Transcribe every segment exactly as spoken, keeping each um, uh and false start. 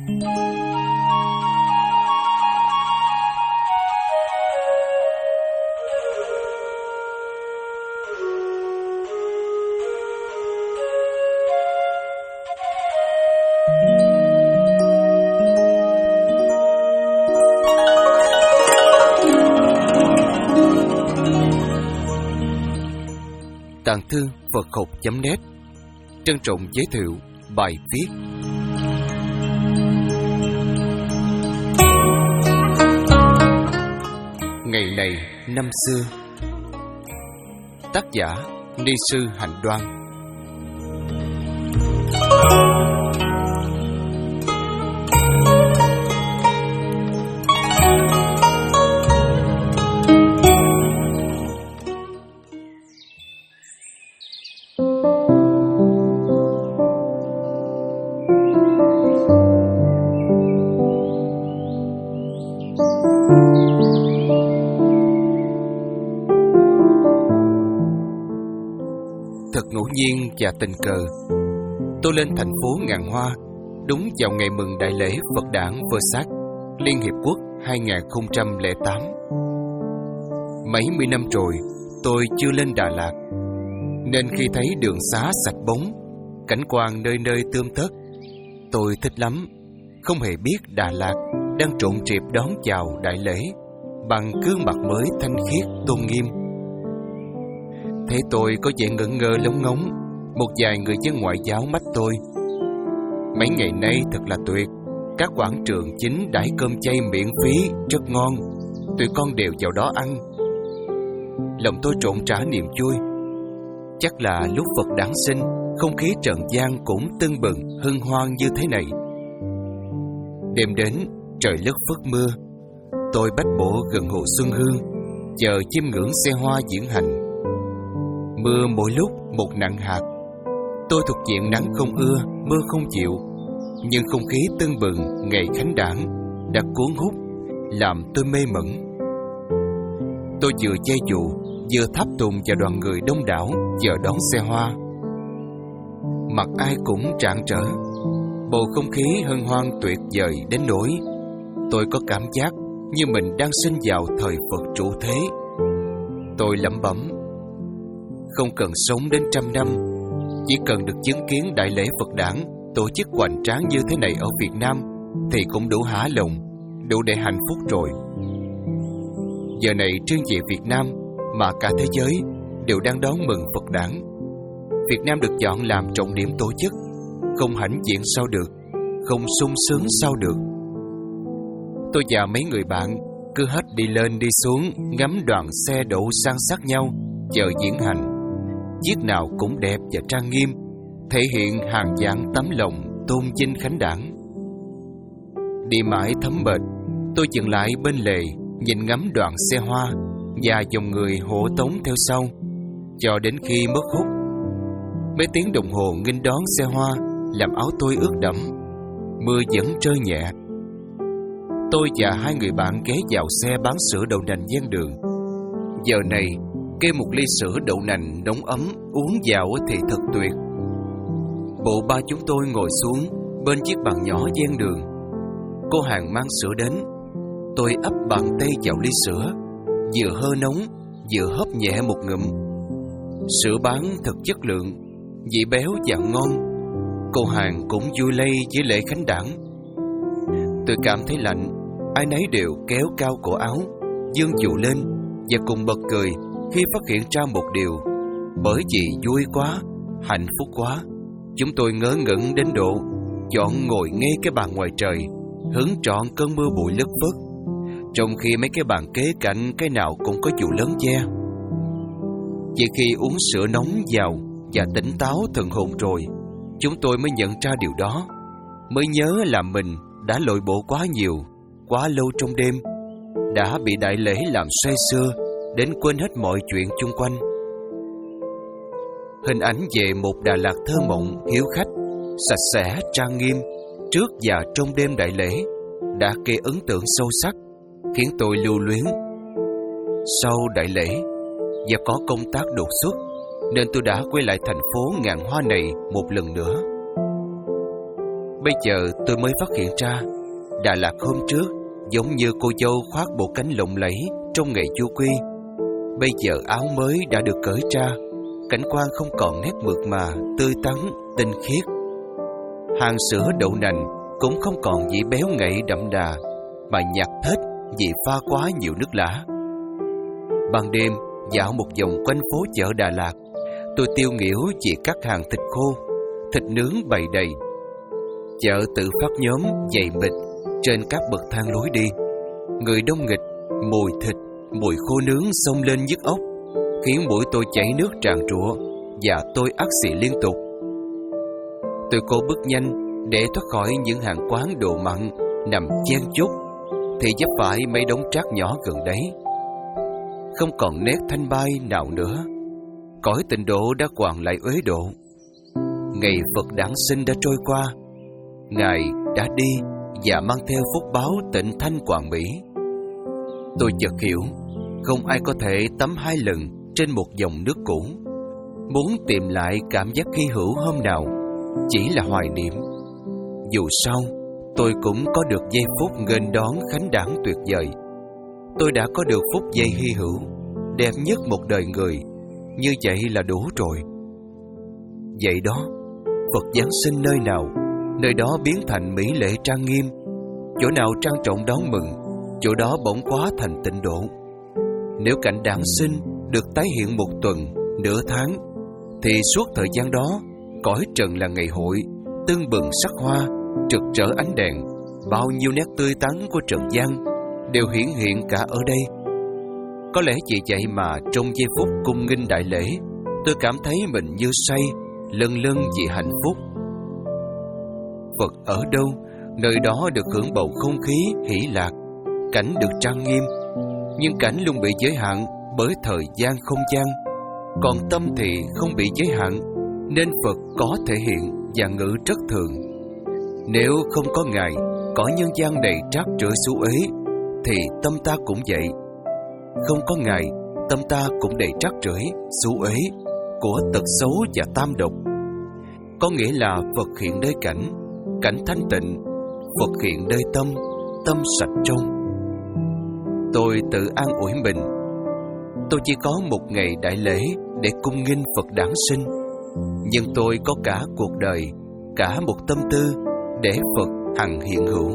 Tàng thư Phật học chấm net trân trọng giới thiệu bài viết Ngày này năm xưa. Tác giả Ni sư Hạnh Đoan. Thật ngẫu nhiên và tình cờ, tôi lên thành phố Ngàn Hoa đúng vào ngày mừng đại lễ Phật Đản Vơ-sát Liên Hiệp Quốc hai không không tám. Mấy mươi năm rồi tôi chưa lên Đà Lạt, nên khi thấy đường xá sạch bóng, cảnh quan nơi nơi tươm tất, tôi thích lắm, không hề biết Đà Lạt đang trộn trịp đón chào đại lễ bằng gương mặt mới thanh khiết tôn nghiêm. Thế tôi có vẻ ngẩn ngơ lóng ngóng, một vài người dân ngoại giáo mách tôi: mấy ngày nay thật là tuyệt, các quảng trường chính đãi cơm chay miễn phí rất ngon, tụi con đều vào đó ăn. Lòng tôi trộn trả niềm vui. Chắc là lúc Phật Đản sinh, không khí trần gian cũng tưng bừng hân hoan như thế này. Đêm đến, trời lất phất mưa. Tôi bách bộ gần hồ Xuân Hương, chờ chiêm ngưỡng xe hoa diễn hành. Mưa mỗi lúc một nặng hạt. Tôi thuộc diện nắng không ưa, mưa không chịu, nhưng không khí tưng bừng ngày khánh đản đã cuốn hút, làm tôi mê mẩn. Tôi vừa chay dụ, vừa tháp tùng vào đoàn người đông đảo chờ đón xe hoa. Mặt ai cũng rạng rỡ, bầu không khí hân hoan tuyệt vời đến nỗi tôi có cảm giác như mình đang sinh vào thời Phật trụ thế. Tôi lẩm bẩm: không cần sống đến trăm năm, chỉ cần được chứng kiến đại lễ Phật Đản tổ chức hoành tráng như thế này ở Việt Nam thì cũng đủ hả lòng, đủ để hạnh phúc rồi. Giờ này riêng về Việt Nam mà cả thế giới đều đang đón mừng Phật Đản. Việt Nam được chọn làm trọng điểm tổ chức, không hãnh diện sao được, không sung sướng sao được. Tôi và mấy người bạn cứ hết đi lên đi xuống ngắm đoàn xe đậu san sát nhau chờ diễn hành. Chiếc nào cũng đẹp và trang nghiêm, thể hiện hàng vạn tấm lòng tôn vinh khánh đản. Đi mãi thấm mệt, tôi dừng lại bên lề nhìn ngắm đoàn xe hoa và dòng người hộ tống theo sau, cho đến khi mất hút. Mấy tiếng đồng hồ nghênh đón xe hoa làm áo tôi ướt đẫm, mưa vẫn rơi nhẹ. Tôi và hai người bạn ghé vào xe bán sữa đậu nành ven đường. Giờ này kê một ly sữa đậu nành nóng ấm uống vào thì thật tuyệt. Bộ ba chúng tôi ngồi xuống bên chiếc bàn nhỏ ven đường. Cô hàng mang sữa đến. Tôi ấp bàn tay vào ly sữa, vừa hơ nóng vừa hớp nhẹ một ngụm. Sữa bán thật chất lượng, vị béo và ngon. Cô hàng cũng vui lây với lễ khánh đản. Tôi cảm thấy lạnh, ai nấy đều kéo cao cổ áo, giương dù lên và cùng bật cười khi phát hiện ra một điều. Bởi vì vui quá, hạnh phúc quá, chúng tôi ngớ ngẩn đến độ chọn ngồi ngay cái bàn ngoài trời, hứng trọn cơn mưa bụi lất phất, trong khi mấy cái bàn kế cạnh cái nào cũng có dù lớn che. Chỉ khi uống sữa nóng vào và tỉnh táo thần hồn rồi, chúng tôi mới nhận ra điều đó, mới nhớ là mình đã lội bộ quá nhiều, quá lâu trong đêm, đã bị đại lễ làm say sưa đến quên hết mọi chuyện chung quanh. Hình ảnh về một Đà Lạt thơ mộng, hiếu khách, sạch sẽ, trang nghiêm trước và trong đêm đại lễ đã gây ấn tượng sâu sắc, khiến tôi lưu luyến. Sau đại lễ, do có công tác đột xuất nên tôi đã quay lại thành phố Ngàn Hoa này một lần nữa. Bây giờ tôi mới phát hiện ra, Đà Lạt hôm trước giống như cô dâu khoác bộ cánh lộng lẫy trong ngày du quy. Bây giờ áo mới đã được cởi ra, cảnh quan không còn nét mượt mà, tươi tắn, tinh khiết. Hàng sữa đậu nành cũng không còn vị béo ngậy đậm đà, mà nhạt hết vì pha quá nhiều nước lã. Ban đêm, dạo một vòng quanh phố chợ Đà Lạt, tôi tiêu nghỉu vì các hàng thịt khô, thịt nướng bày đầy. Chợ tự phát nhóm dày mịt trên các bậc thang lối đi. Người đông nghịch, mùi thịt, mùi khô nướng xông lên nhức óc, khiến mũi tôi chảy nước tràn trụa và tôi ắt xì liên tục. Tôi cố bước nhanh để thoát khỏi những hàng quán đồ mặn nằm chen chúc, thì vấp phải mấy đống rác nhỏ gần đấy. Không còn nét thanh bay nào nữa, cõi tịnh độ đã quàng lại uế độ. Ngày Phật đản sinh đã trôi qua, Ngài đã đi và mang theo phúc báo tịnh thanh hoàn mỹ. Tôi chợt hiểu, không ai có thể tắm hai lần trên một dòng nước cũ. Muốn tìm lại cảm giác hy hữu hôm nào chỉ là hoài niệm. Dù sao, tôi cũng có được giây phút nghênh đón khánh đản tuyệt vời. Tôi đã có được phút giây hy hữu đẹp nhất một đời người, như vậy là đủ rồi. Vậy đó, Phật giáng sinh nơi nào, nơi đó biến thành mỹ lệ trang nghiêm. Chỗ nào trang trọng đón mừng, chỗ đó bỗng quá thành tịnh độ. Nếu cảnh đản sinh được tái hiện một tuần, nửa tháng, thì suốt thời gian đó, cõi trần là ngày hội, tưng bừng sắc hoa, trực trở ánh đèn. Bao nhiêu nét tươi tắn của trần gian đều hiển hiện cả ở đây. Có lẽ vì vậy mà trong giây phút cung nghinh đại lễ, tôi cảm thấy mình như say, lâng lâng vì hạnh phúc. Phật ở đâu, nơi đó được hưởng bầu không khí hỷ lạc, cảnh được trang nghiêm. Nhưng cảnh luôn bị giới hạn bởi thời gian không gian, còn tâm thì không bị giới hạn, nên Phật có thể hiện và ngự rất thường. Nếu không có Ngài, cõi nhân gian đầy trắc trở xú uế, thì tâm ta cũng vậy. Không có Ngài, tâm ta cũng đầy trắc rưởi, xú uế của tật xấu và tam độc. Có nghĩa là Phật hiện nơi cảnh, cảnh thanh tịnh; Phật hiện nơi tâm, tâm sạch trong. Tôi tự an ủi mình, tôi chỉ có một ngày đại lễ để cung nghinh Phật đản sinh, nhưng tôi có cả cuộc đời, cả một tâm tư để Phật hằng hiện hữu.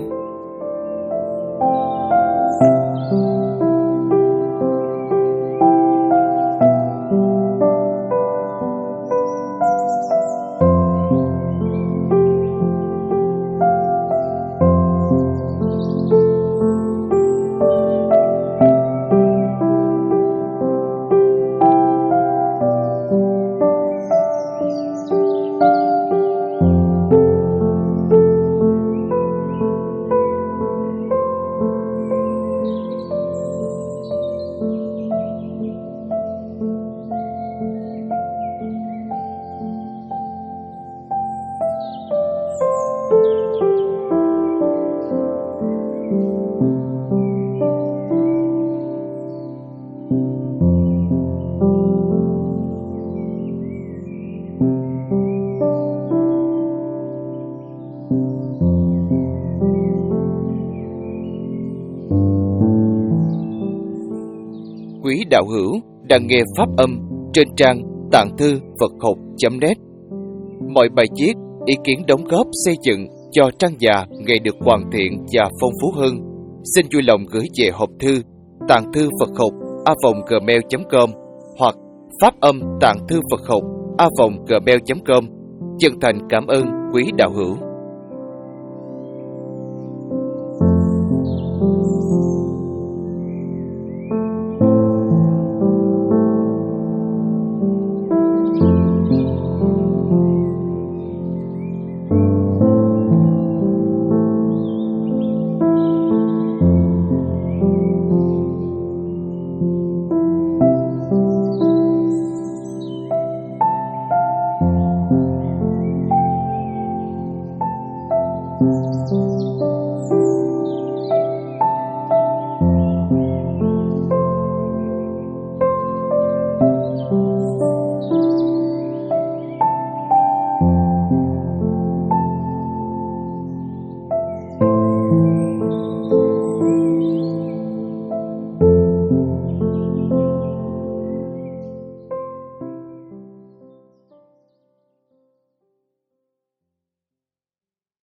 Quý đạo hữu đang nghe pháp âm trên trang tạng thư Phật học chấm net. Mọi bài viết, ý kiến đóng góp xây dựng cho trang già ngày được hoàn thiện và phong phú hơn, xin vui lòng gửi về hộp thư tạng thư Phật học a vòng gmail chấm com hoặc pháp âm tạng thư Phật học a vòng gmail chấm com. Chân thành cảm ơn quý đạo hữu.